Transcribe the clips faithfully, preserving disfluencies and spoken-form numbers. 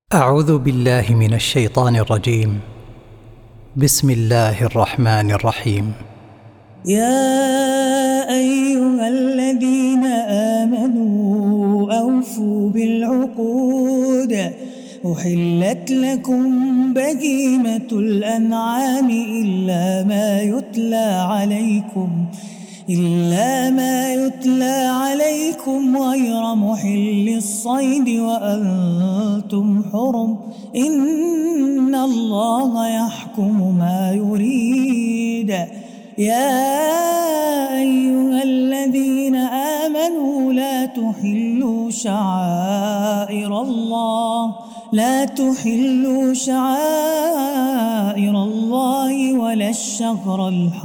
أعوذ بالله من الشيطان الرجيم. بسم الله الرحمن الرحيم. يا أيها الذين آمنوا أوفوا بالعقود أحلت لكم بهيمة الأنعام إلا ما يتلى عليكم إلا ما يتلى عليكم غير محل الصيد وأنتم حرم إن الله يحكم ما يريد. يا أيها الذين آمنوا لا تحلوا شعائر الله لا تحلوا شعائر الله ولا الشهر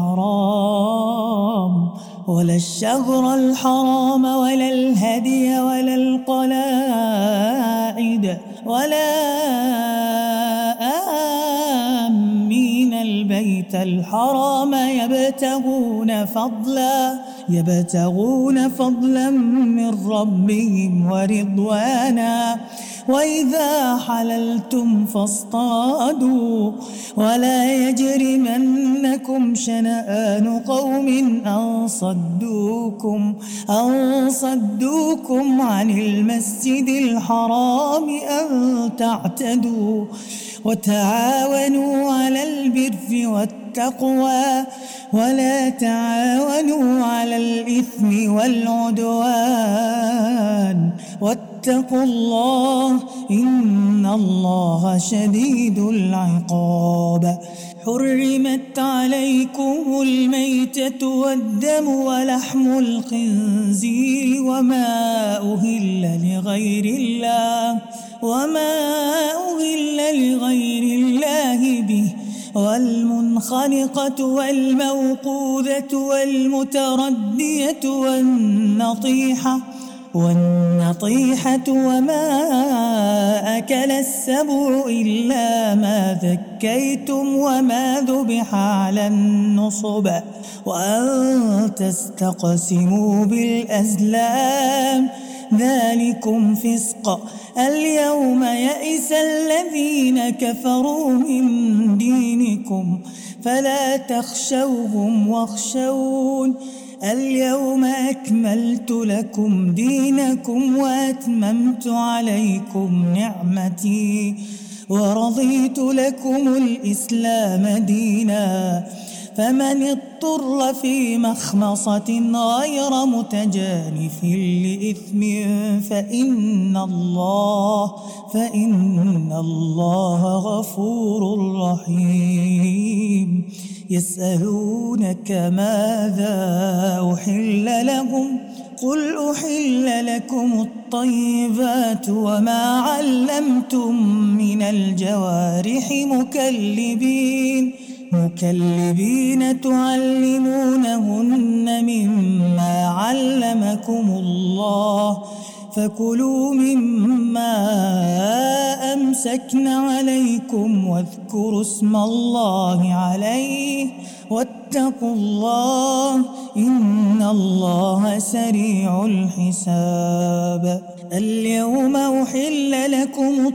الحرام ولا الشهر الحرام ولا الهدي ولا القلائد ولا آمين البيت الحرام يبتغون فضلا يبتغون فضلا من ربهم ورضوانا وإذا حللتم فاصطادوا ولا يجرمنكم شنآن قوم أن صدوكم أن صدوكم عن المسجد الحرام أن تعتدوا وتعاونوا على البر والتقوى ولا تعاونوا على الإثم والعدوان واتقوا الله إن الله شديد العقاب. حرمت عليكم الميتة والدم ولحم الخنزير وما أهل لغير الله وما أهل لغير الله به والمنخنقة والموقوذة والمتردية والنطيحة والنطيحة وما أكل السبع إلا ما ذكيتم وما ذبح على النصب وأن تستقسموا بالأزلام ذلكم فسق. اليوم يئس الذين كفروا من دينكم فلا تخشوهم واخشون اليوم أكملت لكم دينكم وأتممت عليكم نعمتي ورضيت لكم الإسلام دينا فمن اضطر في مخمصة غير متجانف لإثم فإن الله فإن الله غفور رحيم. يسألونك ماذا أحل لهم قل أحل لكم الطيبات وما علمتم من الجوارح مكلبين مكلبين تعلمونهن مما علمكم الله فكلوا مما أمسكن عليكم واذكروا اسم الله عليه واتقوا الله إن الله سريع الحساب. اليوم أحل لكم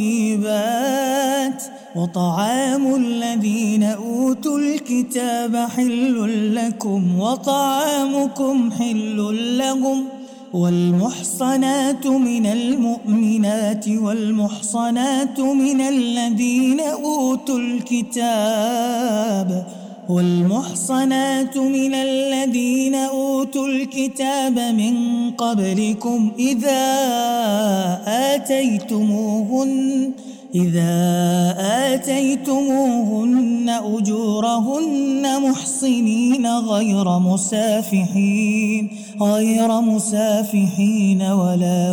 الطيبات وطعام الذين أوتوا الكتاب حل لكم وطعامكم حل لهم والمحصنات من المؤمنات والمحصنات من الذين أوتوا الكتاب والمحصنات من الذين أوتوا الكتاب من قبلكم إذا آتيتموهن إذا آتيتموهن أجورهن محصنين غير مسافحين غير مسافحين ولا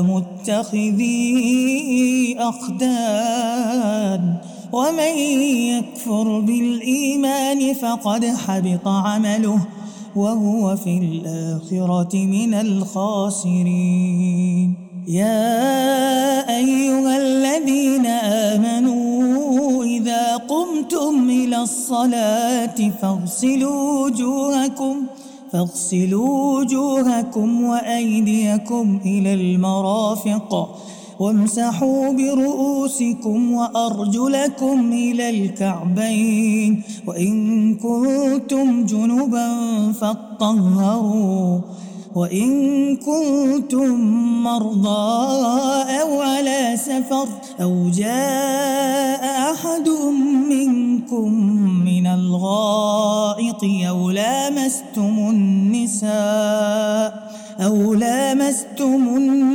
متخذي أخدان ومن يكفر بالإيمان فقد حبط عمله وهو في الآخرة من الخاسرين. يا أيها الذين آمنوا إذا قمتم إلى الصلاة فاغسلوا وجوهكم فاغسلوا وجوهكم وأيديكم إلى المرافق وامسحوا برؤوسكم وأرجلكم إلى الكعبين وإن كنتم جنبا فاطهروا وإن كنتم مرضى أو على سفر أو جاء أحد منكم من الغائط أو لامستم النساء أو لامستم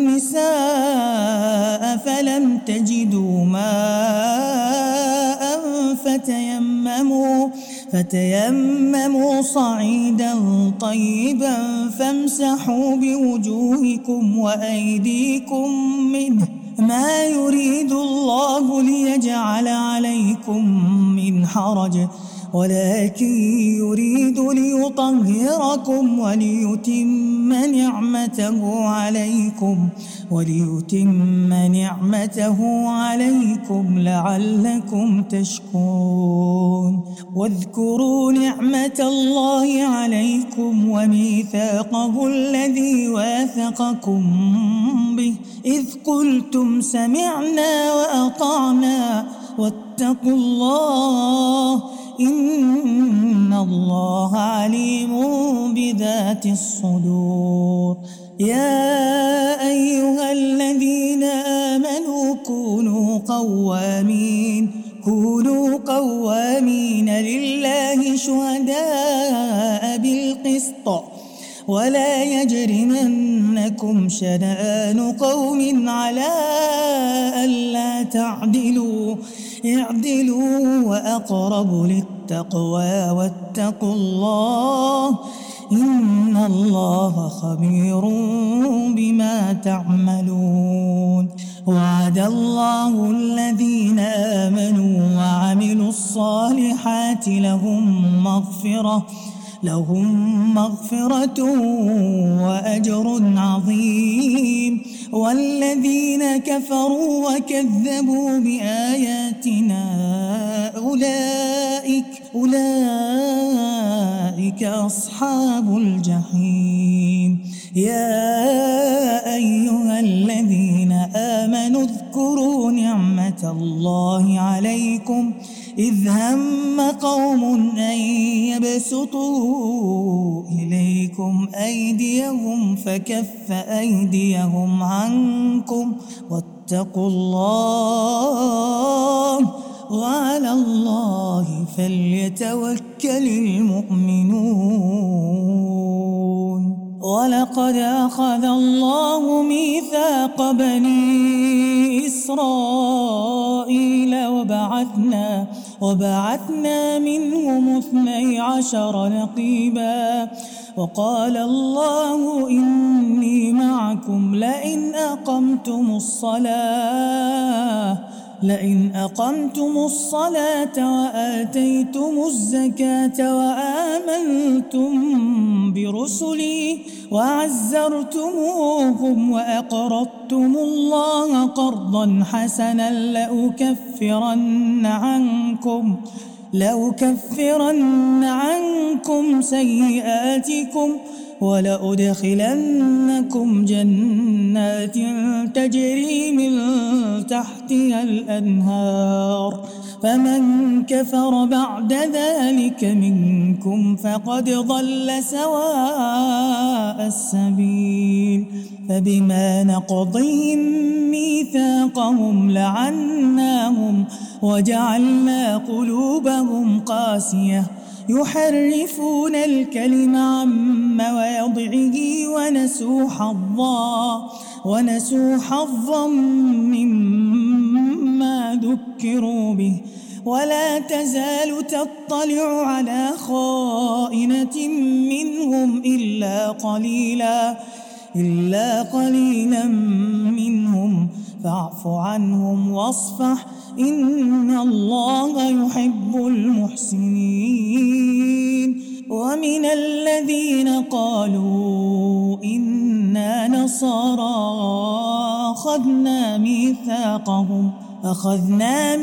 النساء فلم تجدوا ماء فتيمموا فتيمموا صعيدا طيبا فامسحوا بوجوهكم وأيديكم منه ما يريد الله ليجعل عليكم من حرج ولكن يريد ليطهركم وليتم نعمته عليكم وليتم نعمته عليكم لعلكم تشكرون واذكروا نعمة الله عليكم وميثاقه الذي واثقكم به إذ قلتم سمعنا وأطعنا واتقوا الله إن الله عليم بذات الصدور يا أيها الذين آمنوا كونوا قوامين كونوا قوامين لله شهداء بالقسط ولا يجرمنكم شنآن قوم على ألا تعدلوا اعدلوا وأقرب للتقوى واتقوا الله إن الله خبير بما تعملون وعد الله الذين آمنوا وعملوا الصالحات لهم مغفرة لهم مغفرة وأجر عظيم والذين كفروا وكذبوا بآياتنا أولئك أولئك أصحاب الجحيم يا أيها الذين آمنوا اذكروا نعمة الله عليكم إذ هم قوم أن يبسطوا إليكم أيديهم فكف أيديهم عنكم واتقوا الله وعلى الله فليتوكل المؤمنون ولقد أخذ الله ميثاق بني إسرائيل وبعثنا وبعثنا منهم اثني عشر نقيبا وقال الله إني معكم لئن أقمتم الصلاة لئن أقمتم الصلاة وآتيتم الزكاة وآمنتم برسلي وعزرتموهم وأقرضتم الله قرضا حسنا لأكفرن عنكم لأكفرن عنكم سيئاتكم ولأدخلنكم جنات تجري من تحتها الأنهار فمن كفر بعد ذلك منكم فقد ضل سواء السبيل فبما نقضهم ميثاقهم لعناهم وجعلنا قلوبهم قاسية يحرفون الكلم عن مواضعه ونسوا حظا ونسوا حظا مما ذكروا به ولا تزال تطلع على خائنة منهم إلا قليلا إلا قليلا منهم فاعف عنهم واصفح إن الله يحب المحسنين ومن الذين قالوا إنا نصارى أخذنا ميثاقهم أخذنا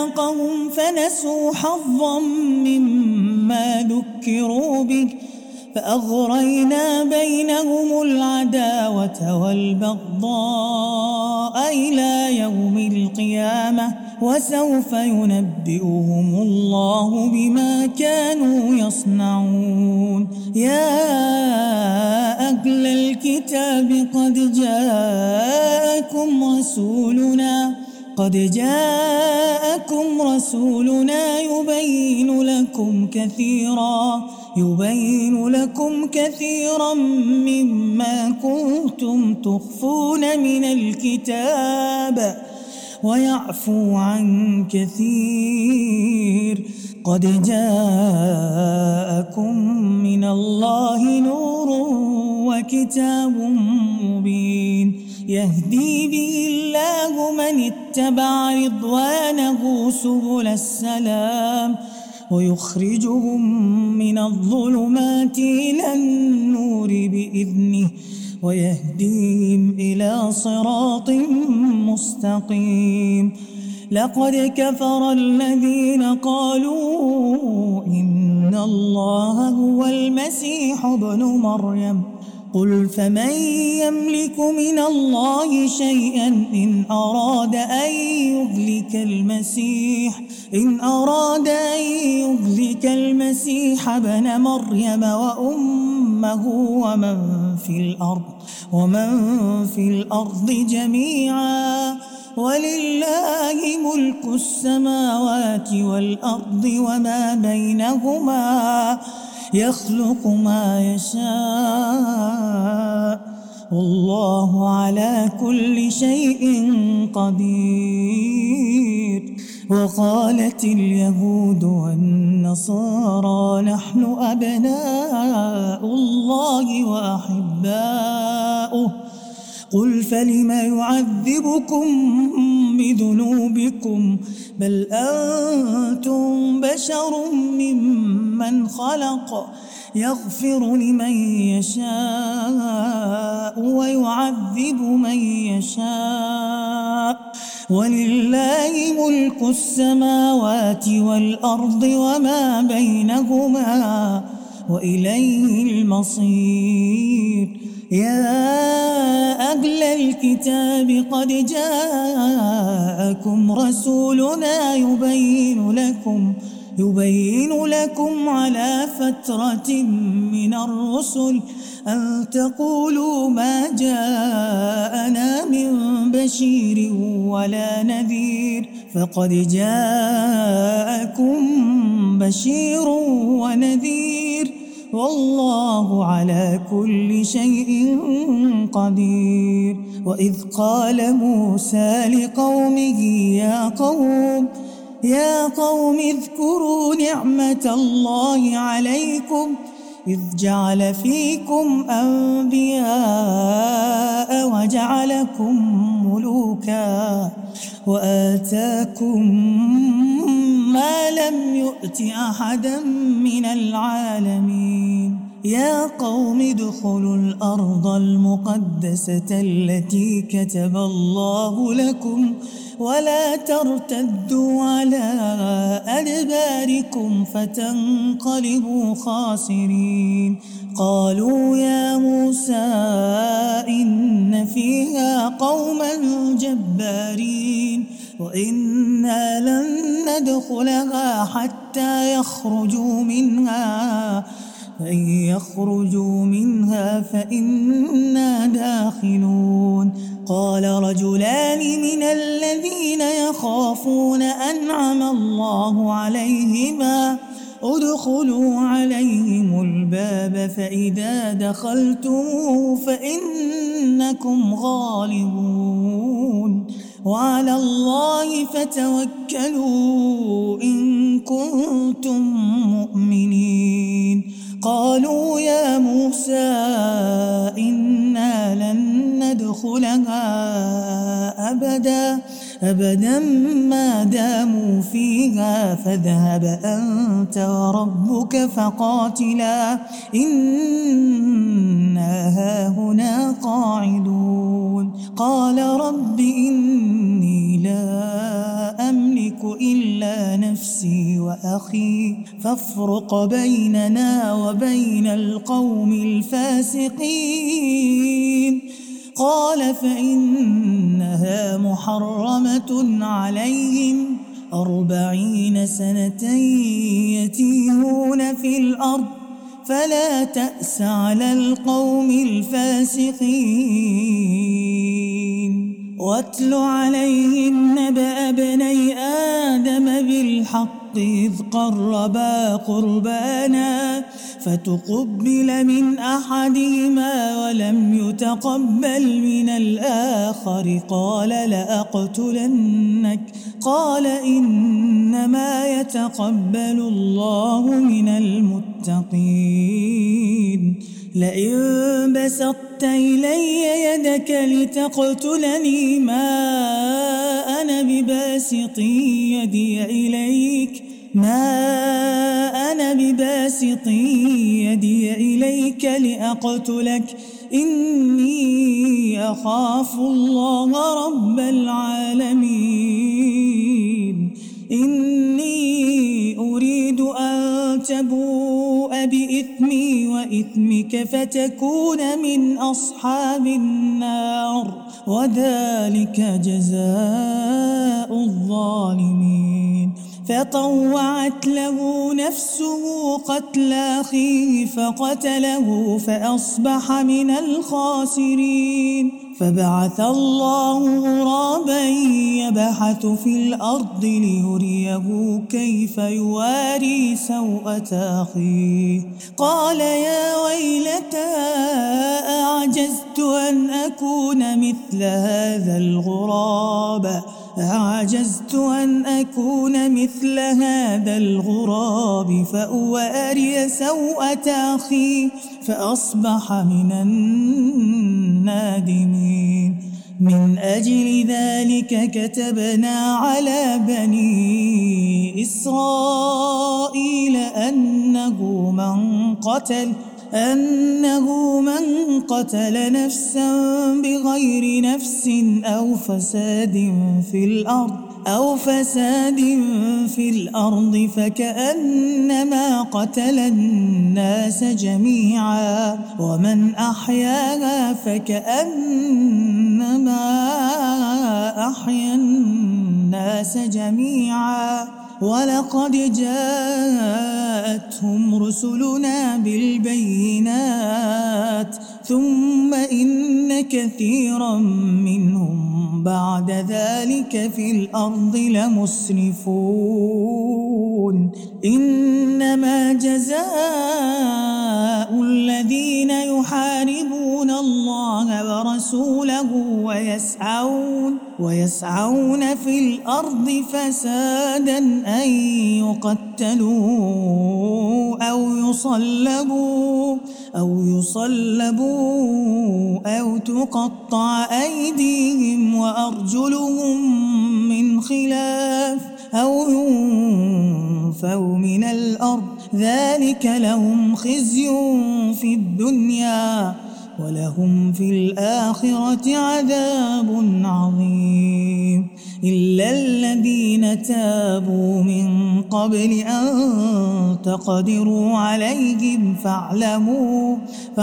ميثاقهم فنسوا حظا مما ذكروا به فأغرينا بينهم العداوة والبغضاء إلى يوم القيامة وسوف ينبئهم الله بما كانوا يصنعون يا أهل الكتاب قد جاءكم رسولنا قد جاءكم رسولنا يبين لكم كثيرا يبين لكم كثيرا مما كنتم تخفون من الكتاب ويعفو عن كثير قد جاءكم من الله نور وكتاب مبين يهدي به الله من اتبع رضوانه سبل السلام ويخرجهم من الظلمات إلى النور بإذنه ويهديهم إلى صراط مستقيم لقد كفر الذين قالوا إن الله هو المسيح ابن مريم قل فمن يملك من الله شيئا إن أراد أن يهلك المسيح إن أراد أن يهلك المسيح ابن مريم وأمه ومن في الأرض ومن في الأرض جميعا ولله ملك السماوات والأرض وما بينهما يخلق ما يشاء والله على كل شيء قدير وقالت اليهود والنصارى نحن أبناء الله وأحباؤه قل فلم يعذبكم بذنوبكم بل أنتم بشر ممن خلق يغفر لمن يشاء ويعذب من يشاء ولله ملك السماوات والأرض وما بينهما وإليه المصير يا أهل الكتاب قد جاءكم رسولنا يبين لكم يبين لكم على فترة من الرسل أن تقولوا ما جاءنا من بشير ولا نذير فقد جاءكم بشير ونذير والله على كل شيء قدير وإذ قال موسى لقومه يا قوم يا قوم اذكروا نعمة الله عليكم إذ جعل فيكم أنبياء وجعلكم ملوكا وآتاكم ما لم يؤت أحدا من العالمين يا قوم ادخلوا الأرض المقدسة التي كتب الله لكم ولا ترتدوا على أدباركم فتنقلبوا خاسرين قالوا يا موسى إن فيها قوما جبارين وإنا لن ندخلها حتى يخرجوا منها فإن يخرجوا منها فإنا داخلون قال رجلان من الذين يخافون أنعم الله عليهما ادخلوا عليهم الباب فإذا دخلتموه فإنكم غالبون وعلى الله فتوكلوا إن كنتم مؤمنين قالوا يا موسى إنا لن ندخلها أبدا أبدا ما داموا فيها فاذهب أنت وربك فقاتلا إنا هاهنا قاعدون قال رب إني لا أملك أملك إلا نفسي وأخي فافرق بيننا وبين القوم الفاسقين. قال فإنها محرمة عليهم أربعين سنة يتيهون في الأرض فلا تأس على القوم الفاسقين. واتل عليهم نبأ ابني آدم بالحق إذ قربا قربانا فتقبل من أحدهما ولم يتقبل من الآخر قال لأقتلنك قال إنما يتقبل الله من المتقين. لئن بسطت إلي يدك لتقتلني ما أنا بباسط يدي إليك ما أنا بباسط يدي إليك لأقتلك إني أخاف الله رب العالمين. إني أريد أن تبوء بإثمي وإثمك فتكون من أصحاب النار وذلك جزاء الظالمين. فطوعت له نفسه قتل أخيه فقتله فأصبح من الخاسرين. فبعث الله غرابا يبحث في الأرض ليريه كيف يواري سوءة أخيه قال يا ويلتى أعجزت أن أكون مثل هذا الغراب أعجزت أن أكون مثل هذا الغراب فأواري سوءة أخي فأصبح من النادمين. من أجل ذلك كتبنا على بني إسرائيل أنه من قتل أنه من قتل نفسا بغير نفس أو فساد في الأرض أو فساد في الأرض فكأنما قتل الناس جميعا ومن أحياها فكأنما أحيا الناس جميعا. ولقد جاءتهم رسلنا بالبينات ثم إن كثيرا منهم بعد ذلك في الأرض لمسرفون. إنما جزاء الذين يحاربون الله ورسوله ويسعون ويسعون في الأرض فسادا أن يقتلوا أو يصلبوا أو يصلبوا أو تقطع أيديهم وأرجلهم من خلاف أو ينفوا من الأرض ذلك لهم خزي في الدنيا ولهم في الآخرة عذاب عظيم. إلا الذين تابوا من قبل أن تقدروا عليهم فاعلموا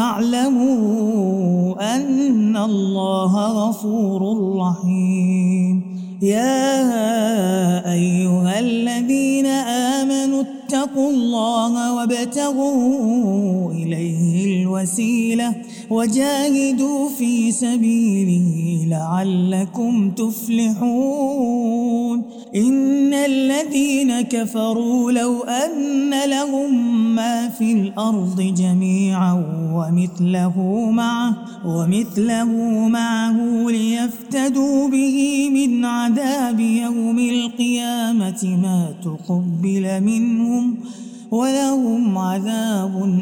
فاعلموا أن الله غفور رحيم. يا أيها الذين آمنوا اتقوا الله وابتغوا إليه الوسيلة وجاهدوا في سبيله لعلكم تفلحون. إن الذين كفروا لو أن لهم ما في الأرض جميعا ومثله معه ومثله معه ليفتدوا به من عذاب يوم القيامة ما تقبل منهم ولهم عذاب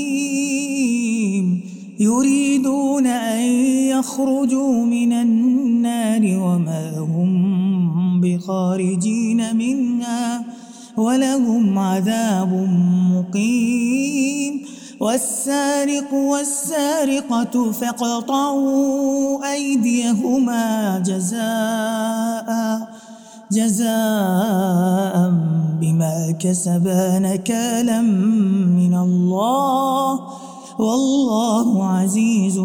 أليم. يريدون أن يخرجوا من النار وما هم بخارجين منها ولهم عذاب مقيم. والسارق والسارقة فاقطعوا أيديهما جزاء جزاء بما كسبا نكالا من الله والله عزيز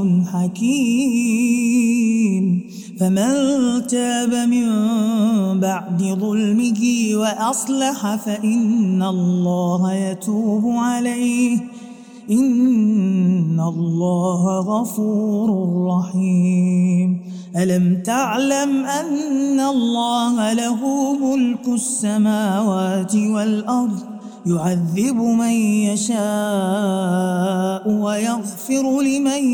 حكيم. فمن تاب من بعد ظلمه وأصلح فإن الله يتوب عليه إن الله غفور رحيم. ألم تعلم أن الله له ملك السماوات والأرض يعذب من يشاء ويغفر لمن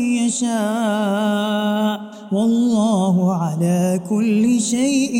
يشاء والله على كل شيء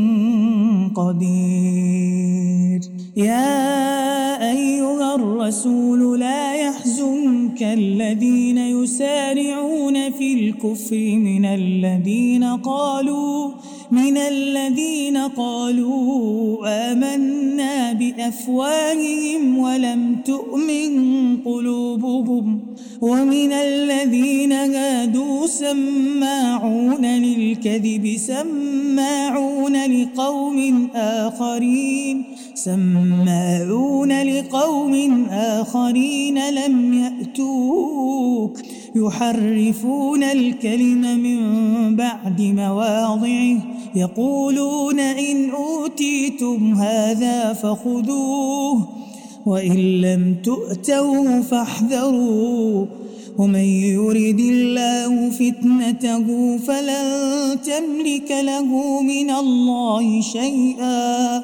قدير. يا أيها الرسول لا يحزنك الذين يسارعون في الكفر من الذين قالوا من الذين قالوا آمنا بأفواههم ولم تؤمن قلوبهم ومن الذين هادوا سماعون للكذب سماعون لقوم آخرين سماعون لقوم آخرين لم يأتوك يحرفون الكلم من بعد مواضعه يقولون إن أوتيتم هذا فخذوه وإن لم تؤتوه فاحذروا ومن يرد الله فتنته فلن تملك له من الله شيئا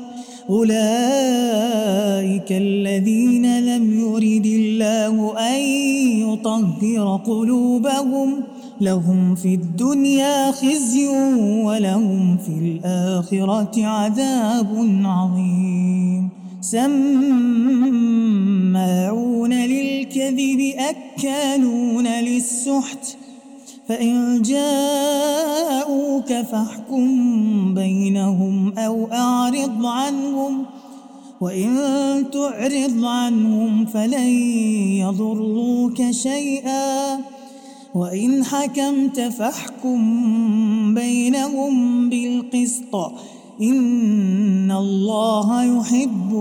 أولئك الذين لم يرد الله أن يطهر قلوبهم لهم في الدنيا خزي ولهم في الآخرة عذاب عظيم. سماعون للكذب أكالون للسحت فإن جاءوك فاحكم بينهم أو أعرض عنهم وإن تعرض عنهم فلن يضروك شيئا وإن حكمت فاحكم بينهم بالقسط إن الله يحب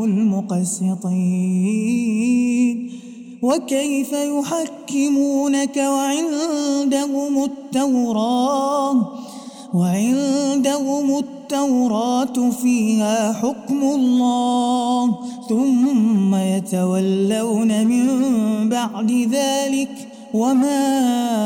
المقسطين. وكيف يحكمونك وعندهم التوراة وعندهم التوراة فيها حكم الله ثم يتولون من بعد ذلك وما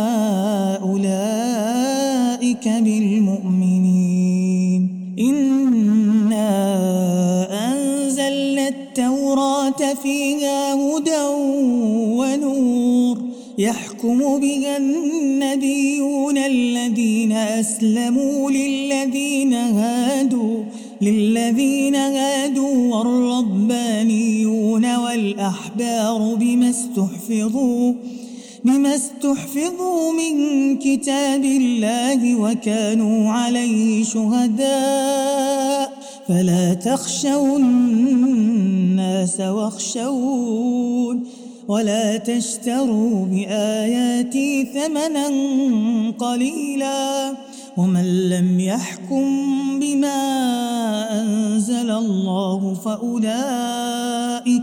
أولئك بالمؤمنين. إنا أنزلنا التوراة فيها هدى ونور يحكم بها النبيون الذين أسلموا للذين هادوا للذين هادوا والربانيون والأحبار بما استحفظوا بما استحفظوا من كتاب الله وكانوا عليه شهداء فلا تخشوا الناس واخشون ولا تشتروا بآياتي ثمنا قليلا ومن لم يحكم بما أنزل الله فأولئك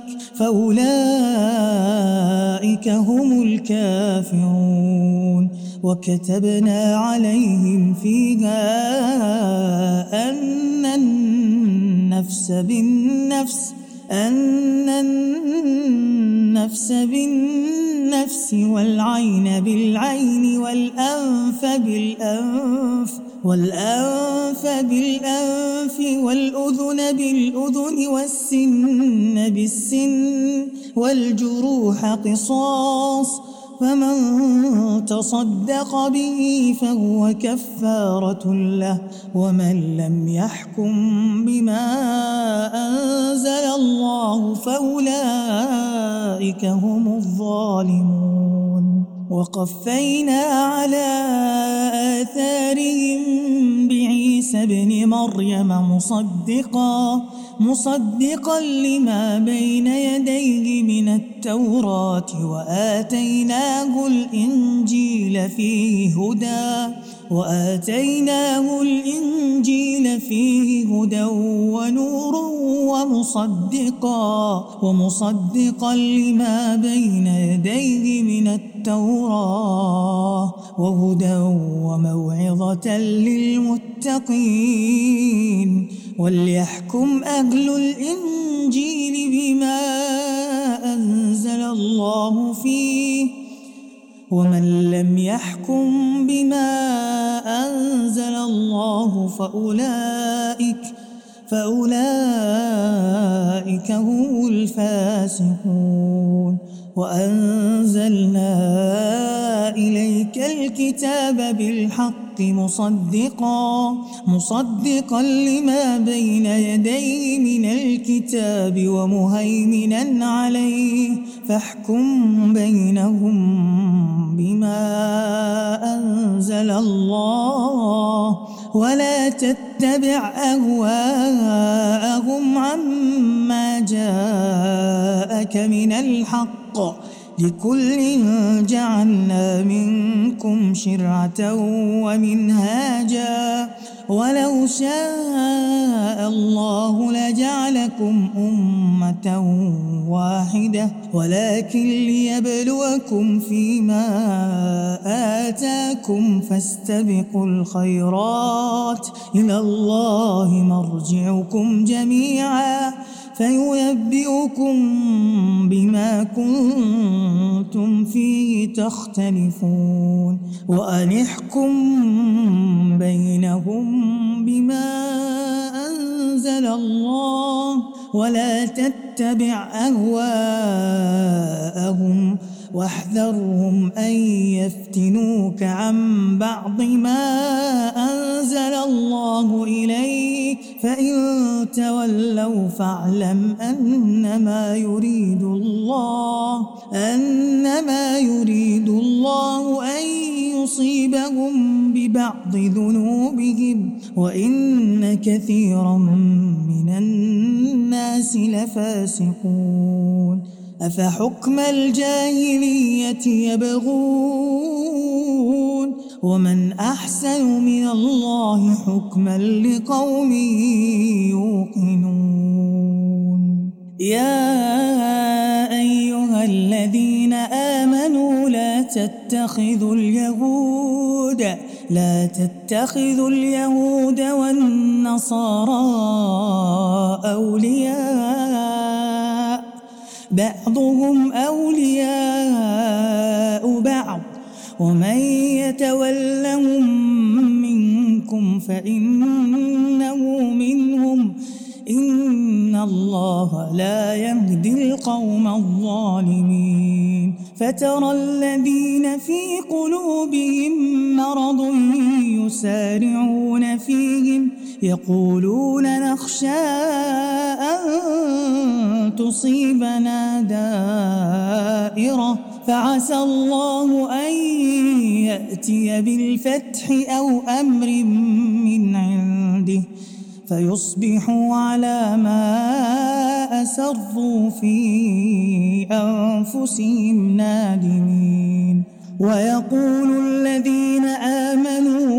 فأولئك هم الكافرون. وكتبنا عليهم فيها أن النفس بالنفس أن النفس بالنفس والعين بالعين والأنف بالأنف والأنف بالأنف والأذن بالأذن والسن بالسن والجروح قصاص فمن تصدق به فهو كفارة له ومن لم يحكم بما أنزل الله فأولئك هم الظالمون. وقفينا على آثارهم بعيسى ابن مريم مصدقا مصدقا لما بين يديه من التوراة وآتيناه الإنجيل فيه هدى وآتيناه الإنجيل فيه هدى ونور ومصدقا ومصدقا لما بين يديه من التوراة وهدى وموعظة للمتقين. وليحكم أهل الإنجيل بما أنزل الله فيه، ومن لم يحكم بما أنزل الله فأولئك فأولئك هم الفاسقون. وأنزلنا إليك الكتاب بالحق مصدقا مصدقا لما بين يديه من الكتاب ومهيمنا عليه، فاحكم بينهم بما أنزل الله، ولا تتبع أهواءهم عما جاءك من الحق، لكل جعلنا منكم شرعة ومنهاجا، ولو شاء الله لجعلكم أمة واحدة، ولكن ليبلوكم فيما آتاكم، فاستبقوا الخيرات، إلى الله مرجعكم جميعا فينبئكم بما كنتم فيه تختلفون. وأن احكم بينهم بما أنزل الله، ولا تتبع أهواءهم، واحذرهم أن يفتنوك عن بعض ما أنزل الله إليك، فإن تولوا فاعلم أنما يريد الله أنما يريد الله أن يصيبهم ببعض ذنوبهم، وإن كثيرا من الناس لفاسقون. أفحكم الجاهلية يبغون، ومن أحسن من الله حكما لقوم يوقنون. يا أيها الذين آمنوا لا تتخذوا اليهود لا تتخذوا اليهود والنصارى أولياء، بعضهم أولياء بعض، ومن يتولهم منكم فإنه منهم، إن الله لا يهدي القوم الظالمين. فترى الذين في قلوبهم مرض يسارعون فيهم يقولون نخشى أن تصيبنا دائرة، فعسى الله أن يأتي بالفتح أو أمر من عنده فيصبحوا على ما أسروا في أنفسهم نادمين. ويقول الذين آمنوا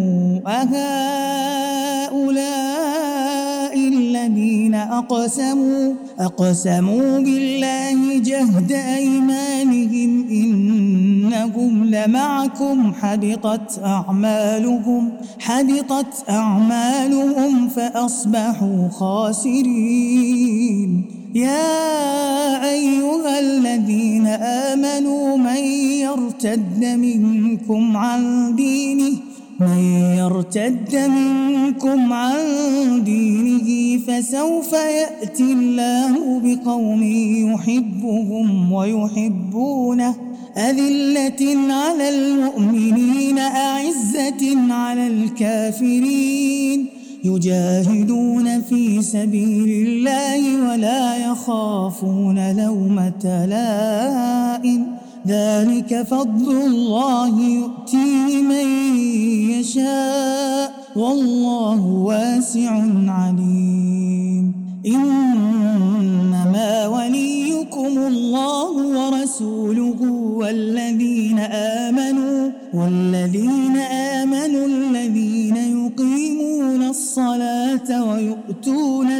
أهؤلاء الذين أقسموا أقسموا بالله جهد أيمانهم إنهم لمعكم حبطت أعمالهم حبطت أعمالهم فأصبحوا خاسرين. يا أيها الذين آمنوا من يرتد منكم عن دينه من يرتد منكم عن دينه فسوف يأتي الله بقوم يحبهم ويحبونه أذلة على المؤمنين أعزة على الكافرين يجاهدون في سبيل الله ولا يخافون لومة لائم ذلك فضل الله يؤتيه من يشاء والله واسع عليم. إنما وليكم الله ورسوله والذين آمنوا والذين آمنوا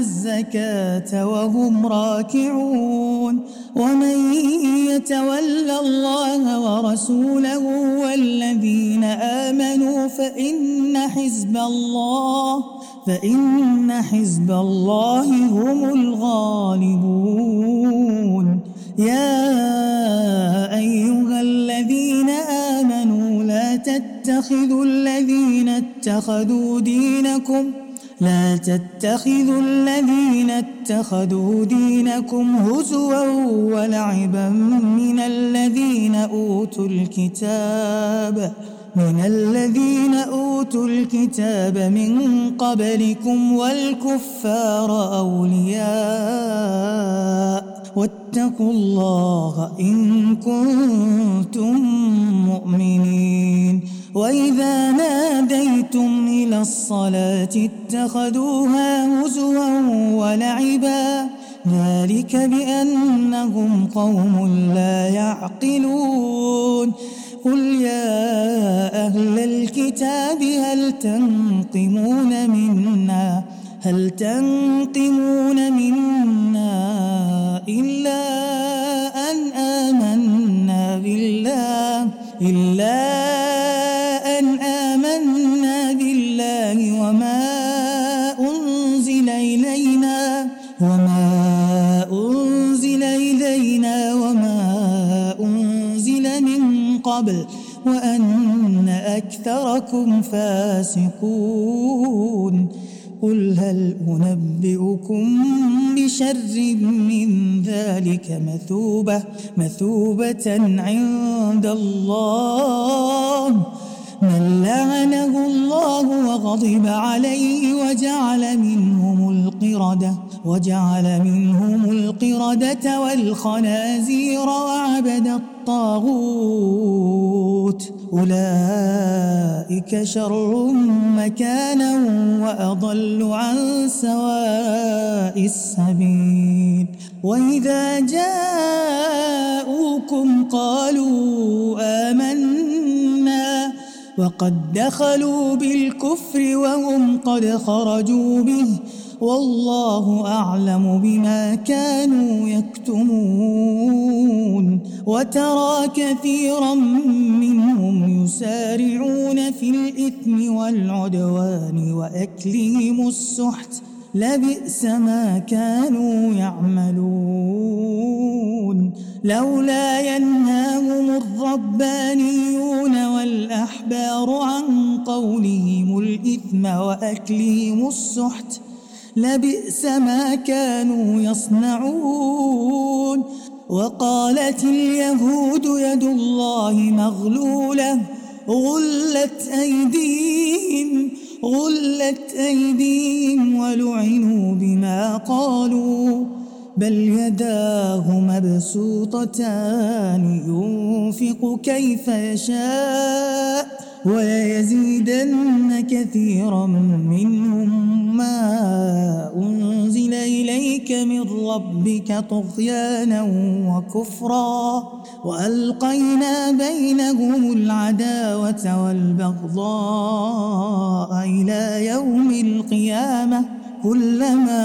الزكاة وهم راكعون ومن يتول الله ورسوله والذين آمنوا فإن حزب الله فإن حزب الله هم الغالبون. يا أيها الذين آمنوا لا تتخذوا الذين اتخذوا دينكم لا تتخذوا الذين اتخذوا دينكم هزوا ولعبا من الذين أوتوا الكتاب من الذين أوتوا الكتاب من قبلكم والكفار أولياء واتقوا الله إن كنتم مؤمنين. وإذا ناديتم إلى الصلاة اتخذوها هزوا ولعبا ذلك بأنهم قوم لا يعقلون. قل يا أهل الكتاب هل تنقمون منا هل تنقمون منا إلا أن آمنا بالله إلا أن آمنا بالله وما أنزل إلينا وما أنزل إلينا وما أنزل من قبل وأن أكثركم فاسقون. قل هل أنبئكم بشر من ذلك مثوبة مثوبة عند الله من لعنه الله وغضب عليه وجعل منهم القردة وجعل منهم القردة والخنازير وعبد الطاغوت أولئك شر مكانا وأضل عن سواء السبيل. وإذا جاءوكم قالوا آمنا وقد دخلوا بالكفر وهم قد خرجوا به والله أعلم بما كانوا يكتمون. وترى كثيرا منهم يسارعون في الإثم والعدوان وأكلهم السحت لبئس ما كانوا يعملون. لولا ينهاهم الربانيون والأحبار عن قولهم الإثم وأكلهم السحت لبئس ما كانوا يصنعون. وقالت اليهود يد الله مغلولة غلت أيديهم غلت أيديهم ولعنوا بما قالوا بل يداه مبسوطتان ينفق كيف يشاء وليزيدن كثيرا منهم ما أنزل إليك من ربك طغيانا وكفرا وألقينا بينهم العداوة والبغضاء إلى يوم القيامة كلما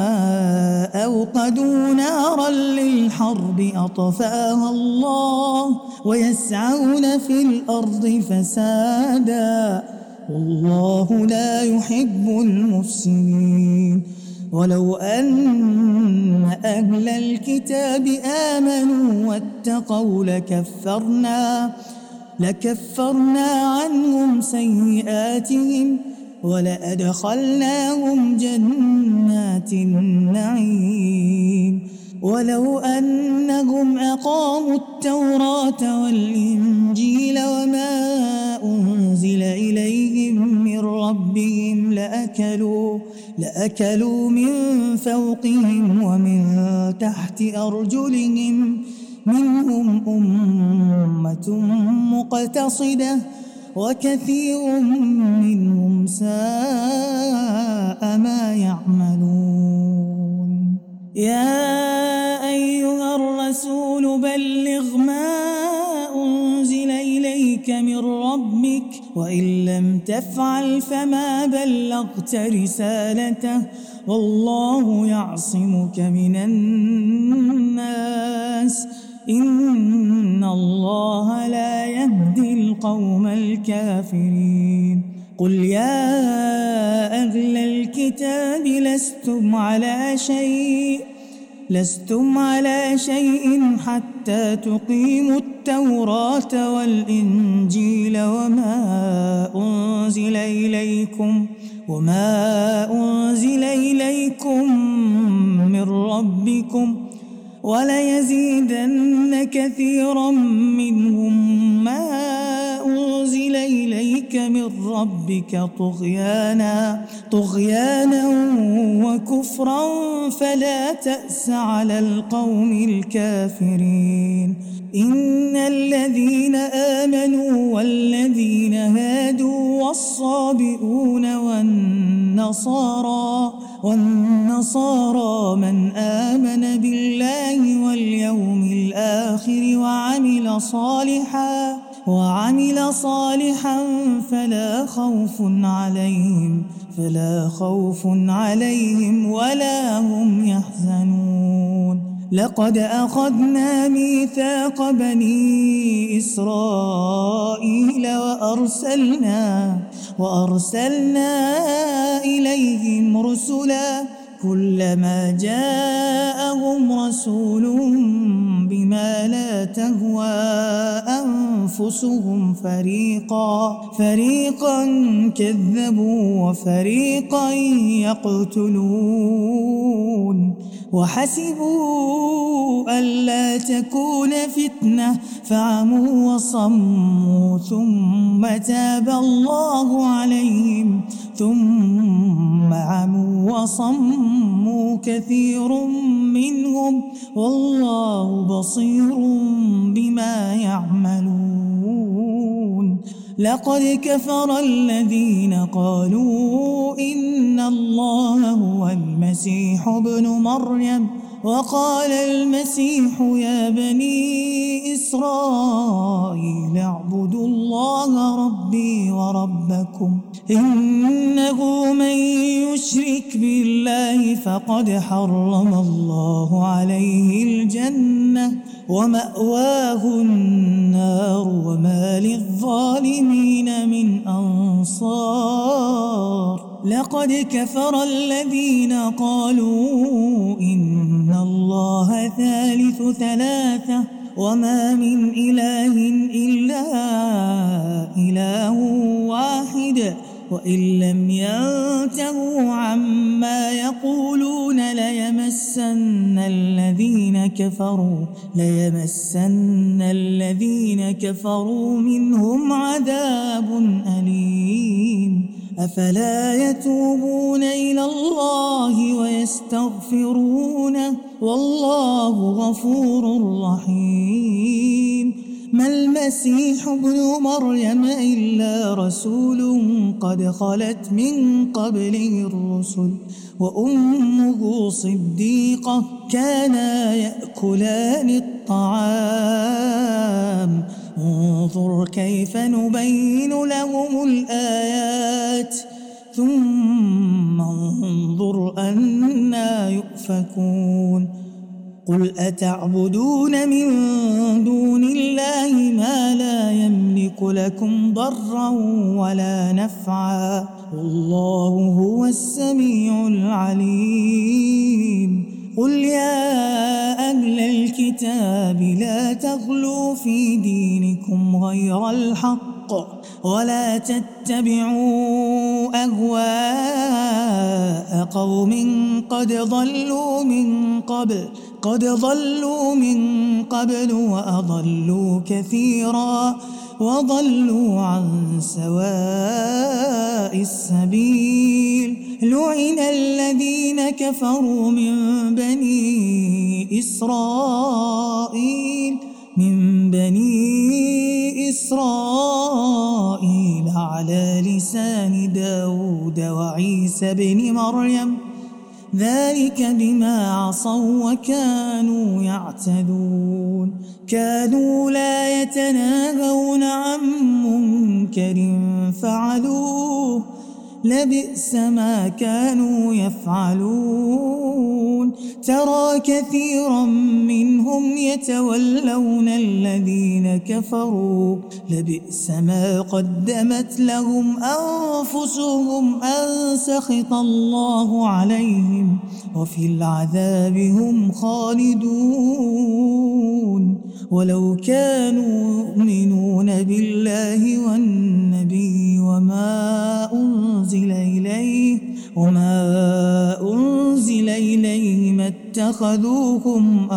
أوقدوا نارا للحرب أطفاها الله ويسعون في الأرض فسادا والله لا يحب المفسدين. ولو أن أهل الكتاب آمنوا واتقوا لكفرنا لكفرنا عنهم سيئاتهم ولأدخلناهم جنات النعيم. ولو أنهم أقاموا التوراة والإنجيل وما أنزل إليهم من ربهم لأكلوا لأكلوا من فوقهم ومن تحت أرجلهم منهم أمة مقتصدة وكثير منهم ساء ما يعملون. يا أيها الرسول بلغ ما أنزل إليك من ربك وإن لم تفعل فما بلغت رسالته والله يعصمك من الناس إن الله لا يهدي القوم الكافرين قل يا أهل الكتاب لستم على شيء لستم على شيء حتى تقيموا التوراة والإنجيل وما أنزل إليكم وما أنزل إليكم من ربكم وليزيدن كثيرا منهم ما أنزل إليك من ربك طغيانا طغيانا وكفرا فلا تأس على القوم الكافرين إن الذين آمنوا والذين هادوا والصابئون والنصارى والنصارى من آمن بالله واليوم الآخر وعمل صالحا وعمل صالحا فلا خوف عليهم فلا خوف عليهم ولا هم يحزنون لقد أخذنا ميثاق بني إسرائيل وأرسلنا وأرسلنا إليهم رسلا كلما جاءهم رسول بما لا تهوى أنفسهم فريقا فريقا كذبوا وفريقا يقتلون وحسبوا ألا تكون فتنة فعموا وصموا ثم تاب الله عليهم ثم عموا وصموا كثير منهم والله بصير بما يعملون لقد كفر الذين قالوا إن الله هو المسيح ابن مريم وقال المسيح يا بني إسرائيل اعبدوا الله ربي وربكم إنه من يشرك بالله فقد حرم الله عليه الجنة ومأواه النار وما للظالمين من أنصار لقد كفر الذين قالوا إن الله ثالث ثلاثة وما من إله إلا إله واحد وإن لم ينتهوا عما يقولون ليمسن الذين كفروا ليمسن الذين كفروا منهم عذاب أليم أفلا يتوبون إلى الله ويستغفرونه والله غفور رحيم ما المسيح ابن مريم إلا رسول قد خلت من قبله الرسل وأمه صديقة كانا يأكلان الطعام انظر كيف نبين لهم الآيات ثم انظر أنا يؤفكون قل أتعبدون من دون الله ما لا يملك لكم ضرا ولا نفعا والله هو السميع العليم قل يا أهل الكتاب لا تغلوا في دينكم غير الحق ولا تتبعوا أهواء قوم قد ضلوا من قبل قد ضلوا من قبل وأضلوا كثيرا وضلوا عن سواء السبيل لعن الذين كفروا من بني إسرائيل من بني إسرائيل على لسان داود وعيسى بن مريم ذلك بما عصوا وكانوا يعتدون كانوا لا يتناهون عن منكر فعلوه لبئس ما كانوا يفعلون ترى كثيرا منهم يتولون الذين كفروا لبئس ما قدمت لهم أنفسهم أن سخط الله عليهم وفي العذاب هم خالدون ولو كانوا يؤمنون بالله والنبي وما أنزل إليه وما أنزل إليه ما اتخذوهم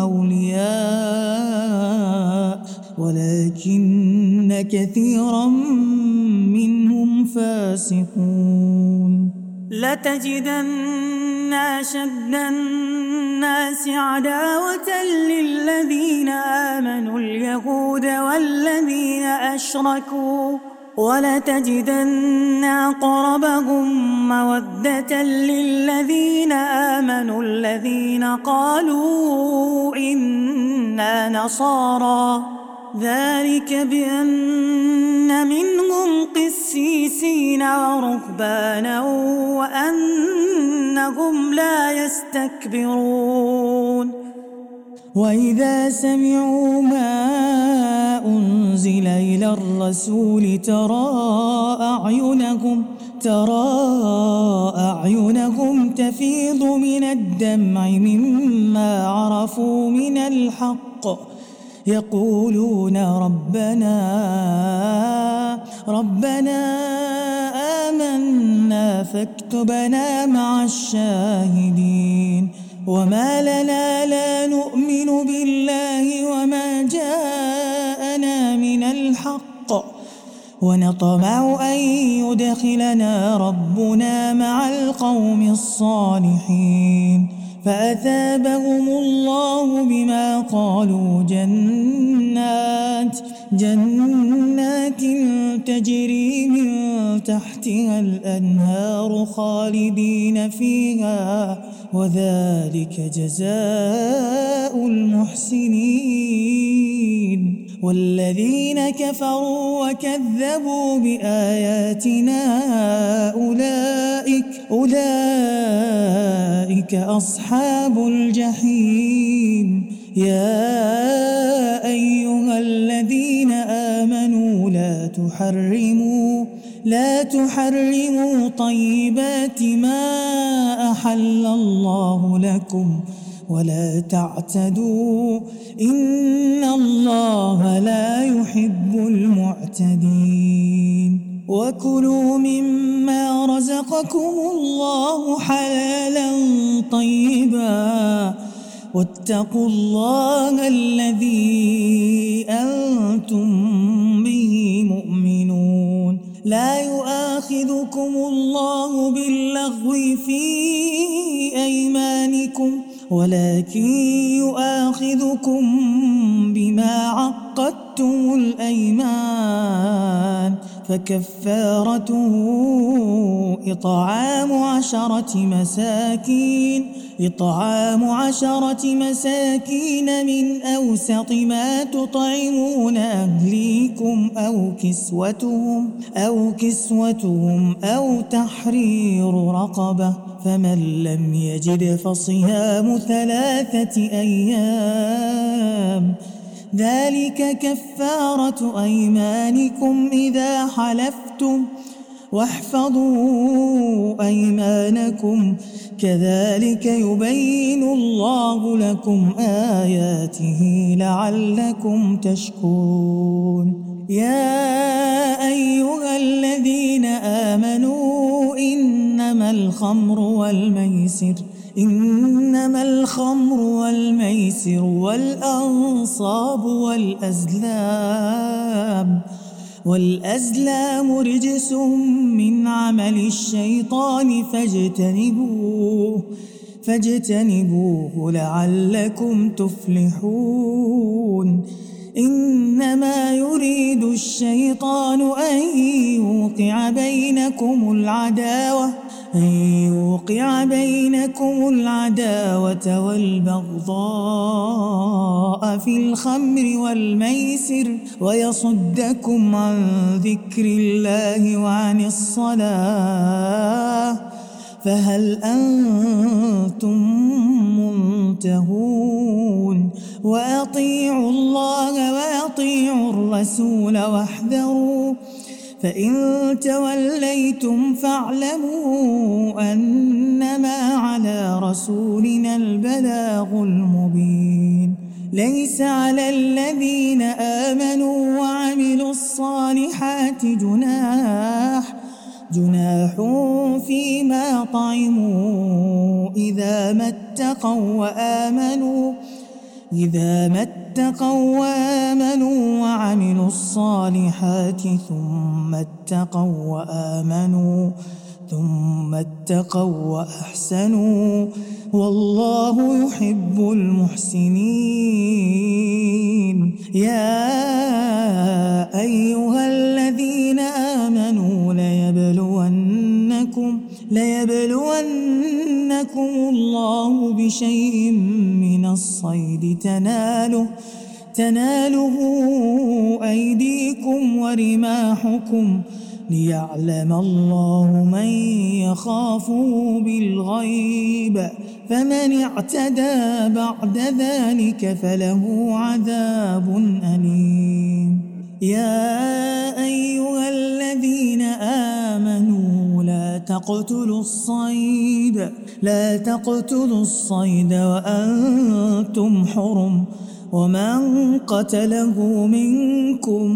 أولياء ولكن كثيرا منهم فاسقون لتجدن أشد الناس عداوة للذين آمنوا اليهود والذين أشركوا ولتجدن أقربهم مودة للذين آمنوا الذين قالوا إنا نصارى ذلك بأن منهم قسيسين ورهبانا وأنهم لا يستكبرون وإذا سمعوا ما أنزل إلى الرسول ترى أعينهم ترى أعينهم تفيض من الدمع مما عرفوا من الحق يقولون ربنا ربنا آمنا فاكتبنا مع الشاهدين وما لنا لا نؤمن بالله وما جاءنا من الحق ونطمع أن يدخلنا ربنا مع القوم الصالحين فأثابهم الله بما قالوا جنات جنات تجري من تحتها الأنهار خالدين فيها وذلك جزاء المحسنين والذين كفروا وكذبوا بآياتنا أولئك أولئك أصحاب الجحيم يا أيها الذين آمنوا لا تحرموا لا تحرموا طيبات ما أحل الله لكم ولا تعتدوا إن الله لا يحب المعتدين وكلوا مما رزقكم الله حلالا طيبا واتقوا الله الذي أنتم به مؤمنون لا يؤاخذكم الله باللغو في أيمانكم ولكن يؤاخذكم بما عقدتم الأيمان فكفارته إطعام عشرة مساكين إطعام عشرة مساكين من أوسط ما تطعمون أهليكم أو كسوتهم أو كسوتهم أو تحرير رقبة فمن لم يجد فصيام ثلاثة أيام ذلك كفارة أيمانكم إذا حلفتم واحفظوا أيمانكم كذلك يبين الله لكم آياته لعلكم تشكرون يا أيها الذين آمنوا إنما الخمر والميسر إنما الخمر والميسر والأنصاب والأزلام والأزلام رجس من عمل الشيطان فاجتنبوه فاجتنبوه لعلكم تفلحون إنما يريد الشيطان أن يوقع بينكم العداوة أن يوقع بينكم العداوة والبغضاء في الخمر والميسر ويصدكم عن ذكر الله وعن الصلاة فهل أنتم منتهون وأطيعوا الله وأطيعوا الرسول واحذروا فإن توليتم فاعلموا أنما على رسولنا البلاغ المبين ليس على الذين آمنوا وعملوا الصالحات جناح جناح فيما طعموا إذا ما اتقوا وآمنوا إذا ما اتقوا وآمنوا وعملوا الصالحات ثم اتقوا وآمنوا ثم اتقوا وأحسنوا والله يحب المحسنين يا أيها الذين آمنوا ليبلونكم ليبلونكم الله بشيء من الصيد تناله تناله أيديكم ورماحكم ليعلم الله من يخافه بالغيب فمن اعتدى بعد ذلك فله عذاب أليم يا أيها الذين آمنوا لا تقتلوا الصيد لا تقتلوا الصيد وأنتم حرم ومن قتله منكم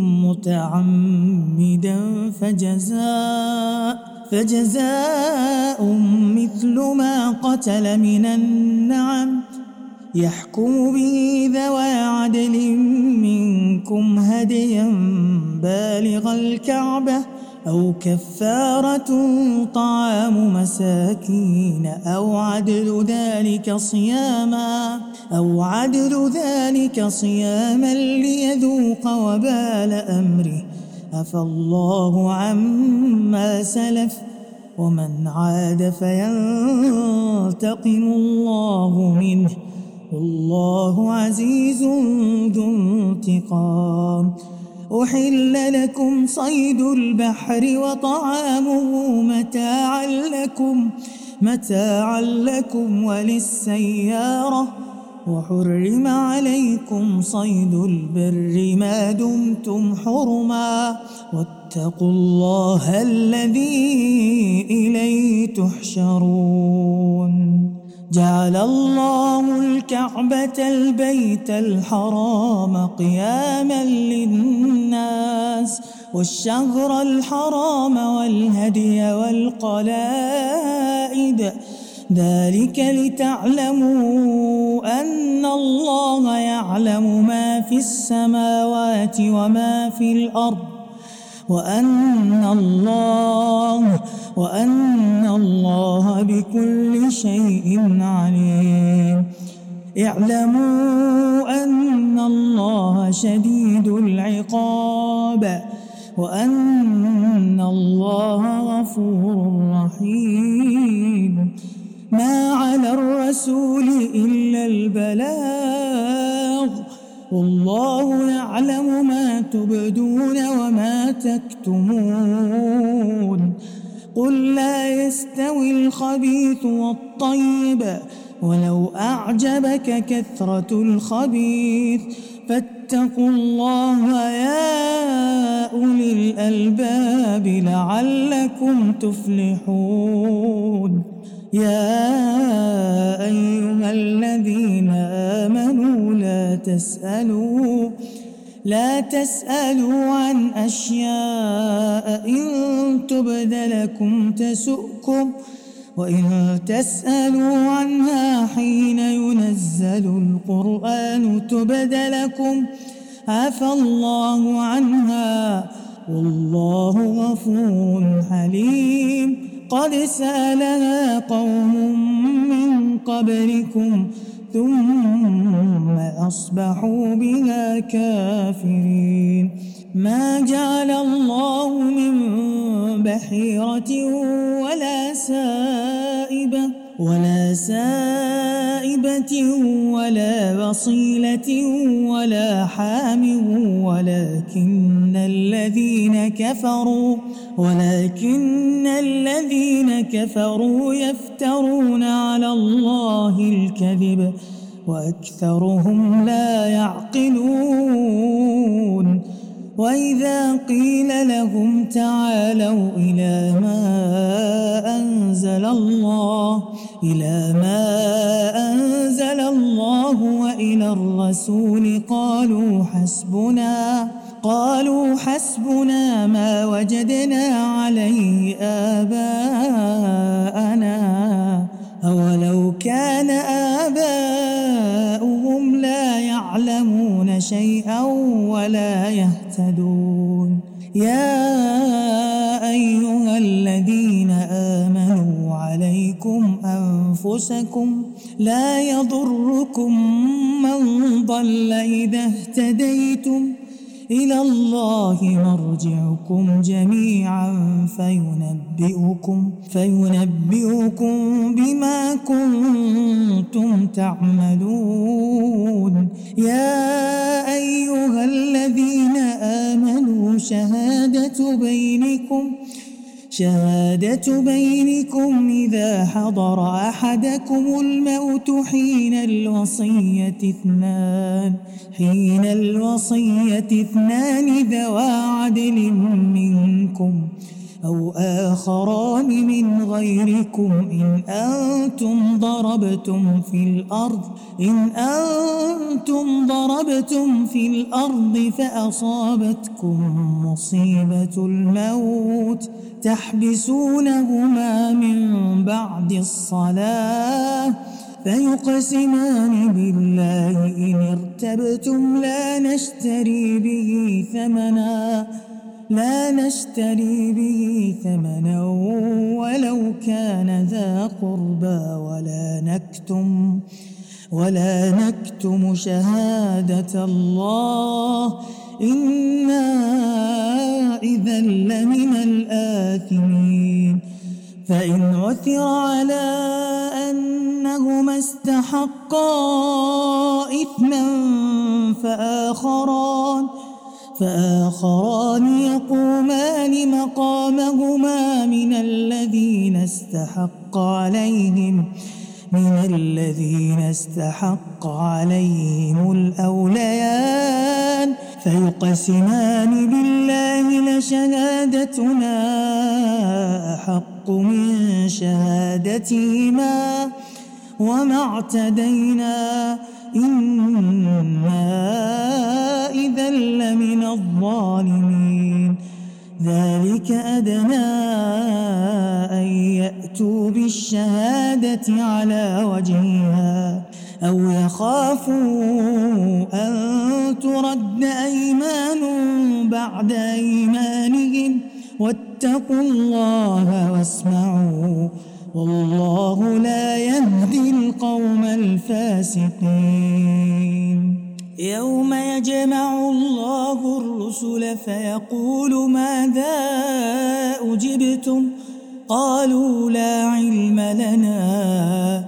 متعمدا فجزاء فجزاء مثل ما قتل من النعم يحكم به ذوى عدل منكم هديا بالغ الكعبة أو كفارة طعام مساكين أو عدل ذلك صياما أو عدل ذلك صياما ليذوق وبال أمره عفى الله عما سلف ومن عاد فينتقم الله منه والله عزيز ذو انتقام أحل لكم صيد البحر وطعامه متاعا لكم متاعا لكم وللسيارة وحرم عليكم صيد البر ما دمتم حرما واتقوا الله الذي إليه تحشرون جعل الله الكعبة البيت الحرام قياما للناس والشهر الحرام والهدي والقلائد ذلك لتعلموا أن الله يعلم ما في السماوات وما في الأرض وأن الله وأن الله بكل شيء عليم اعلموا أن الله شديد العقاب وأن الله غفور رحيم ما على الرسول إلا البلاغ والله يعلم ما تبدون وما تكتمون قل لا يستوي الخبيث والطيب ولو أعجبك كثرة الخبيث فاتقوا الله يا أولي الألباب لعلكم تفلحون يا أيها الذين آمنوا لا تسألوا لا تسألوا عن أشياء إن تبد لكم تسؤكم وإن تسألوا عنها حين ينزل القرآن تبد لكم عفى الله عنها والله غفور حليم قد سألها قوم من قبلكم ثم أصبحوا بها كافرين. ما جعل الله من بحيرة ولا سائبة ولا سائبة ولا وصيلة ولا حام ولكن الذين كفروا ولكن الذين كفروا يفترون على الله الكذب وأكثرهم لا يعقلون. وإذا قيل لهم تعالوا إلى ما أنزل الله إلى ما أنزل الله وإلى الرسول قالوا حسبنا قالوا حسبنا ما وجدنا عليه آباءنا أولو كان آباؤهم لا يعلمون شيئا ولا يهتدون. يا أيها الذين آمنوا عليكم أنفسكم لا يضركم من ضل إذا اهتديتم إلى الله مرجعكم جميعا فينبئكم فينبئكم بما كنتم تعملون. يا أيها الذين آمنوا شهادة بينكم شهادة بينكم إذا حضر أحدكم الموت حين الوصية اثنان حين الوصية اثنان ذوى عدل منكم أو آخران من غيركم إن أنتم ضربتم في الأرض إن أنتم ضربتم في الأرض فأصابتكم مصيبة الموت تحبسونهما من بعد الصلاة فيقسمان بالله إن ارتبتم لا نشتري به ثمنا لا نشتري به ثمنا ولو كان ذا قربى ولا نكتم ولا نكتم شهادة الله إنا إذا لمن الآثمين. فإن عثر على أنهما استحقا إثما فآخران فآخران يقومان مقامهما من الذين استحق عليهم من الذين استحق عليهم الأوليان فيقسمان بالله لشهادتنا أحق من شهادتهما وما اعتدينا إنا إذا لمن الظالمين. ذلك أدنى أن يأتوا بالشهادة على وجهها أو يخافوا أن ترد أيمان بعد أيمانهم واتقوا الله واسمعوا والله لا يهدي القوم الفاسقين. يوم يجمع الله الرسل فيقول ماذا أجبتم قالوا لا علم لنا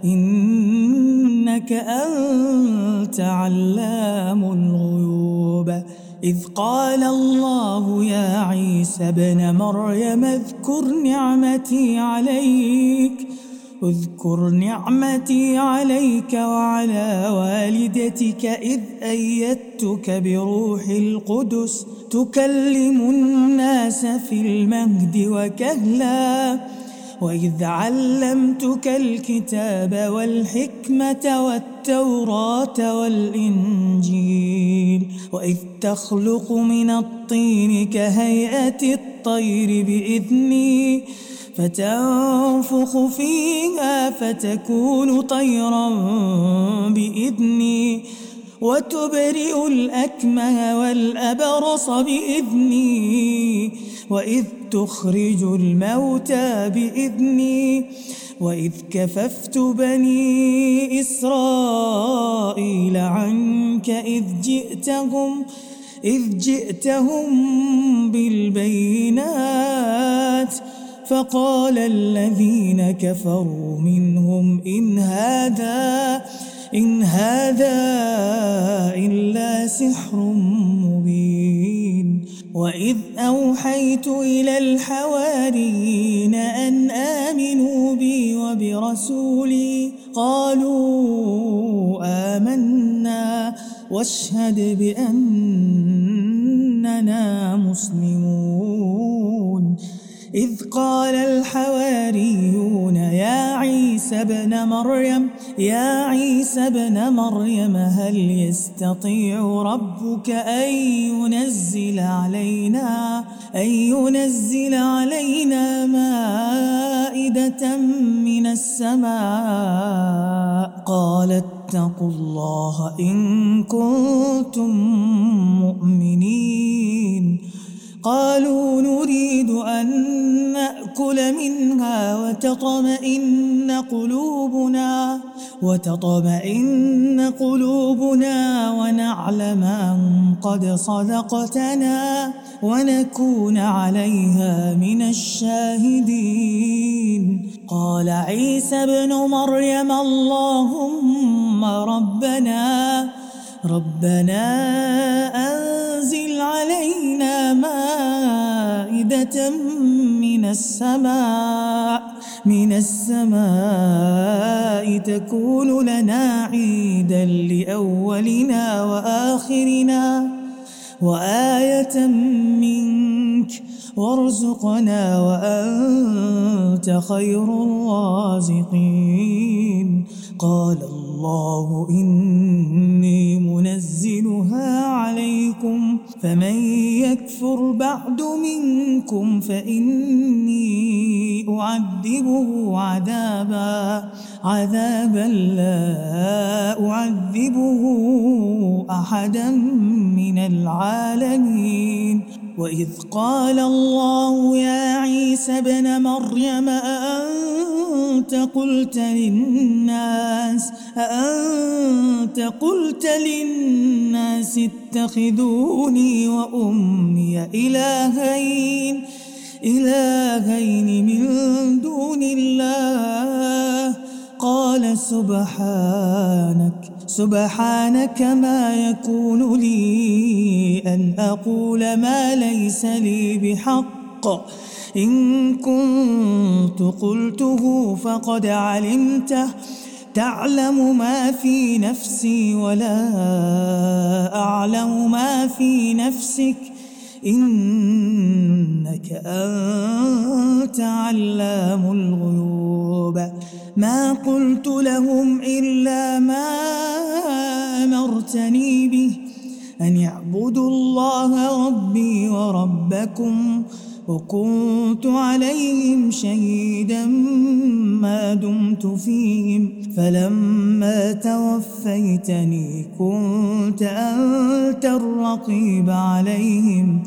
إنك أنت علام الغيوب. إذ قال الله يا عيسى ابن مريم اذكر نعمتي عليك اذكر نعمتي عليك وعلى والدتك إذ أيدتك بروح القدس تكلم الناس في المهد وكهلا وإذ علمتك الكتاب والحكمة والتوراة والإنجيل وإذ تخلق من الطين كهيئة الطير بإذني فتنفخ فيها فتكون طيرا بإذني وتبرئ الأكمه والأبرص بإذني وإذ تخرج الموتى بإذني وإذ كففت بني إسرائيل عنك إذ جئتهم إذ جئتهم بالبينات فقال الذين كفروا منهم إن هذا إن هذا إلا سحر مبين وإذ أوحيت إلى الحواريين أن آمنوا بي وبرسولي قالوا آمنا واشهد بأننا مسلمون إذ قال الحواريون يا عيسى ابن مريم يا عيسى ابن مريم هل يستطيع ربك أن ينزل علينا أن ينزل علينا مائدة من السماء قال اتقوا الله إن كنتم مؤمنين قالوا نريد أن نأكل منها وتطمئن قلوبنا وتطمئن قلوبنا ونعلم أن قد صدقتنا ونكون عليها من الشاهدين قال عيسى ابن مريم اللهم ربنا ربنا أنزل علينا مائدة من السماء من السماء تكون لنا عيدا لأولنا وآخرنا وآية منك وارزقنا وأنت خير الرازقين قال الله إني منزلها عليكم فمن يكفر بعد منكم فإني أعذبه عذابا عذابا لا أعذبه أحدا من العالمين وإذ قال الله يا عيسى ابن مريم أأنت قلت للناس أأنت قلت للناس اتخذوني وأمي إلهين إلهين من دون الله قال سبحانك سبحانك ما يكون لي أن أقول ما ليس لي بحق إن كنت قلته فقد علمته تعلم ما في نفسي ولا أعلم ما في نفسك إنك أنت علام الغيوب ما قلت لهم إلا ما أمرتني به أن يعبدوا الله ربي وربكم وكنت عليهم شهيدا ما دمت فيهم فلما توفيتني كنت أنت الرقيب عليهم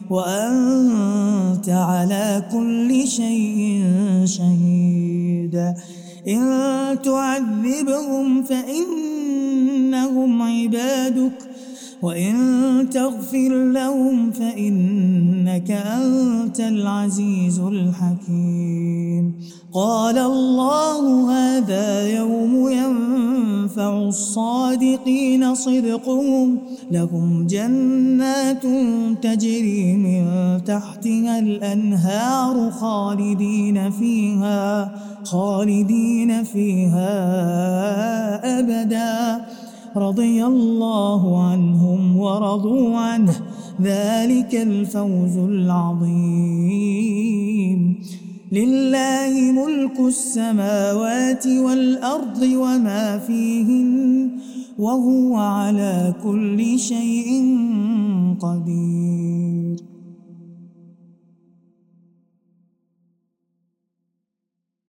وأنت على كل شيء شهيد إن تعذبهم فإنهم عبادك وإن تغفر لهم فإنك أنت العزيز الحكيم قال الله هذا يوم ينفع الصادقين صدقهم لهم جنات تجري من تحتها الأنهار خالدين فيها خالدين فيها أبدا رضي الله عنهم ورضوا عنه ذلك الفوز العظيم لله ملك السماوات والأرض وما فيهن وهو على كل شيء قدير.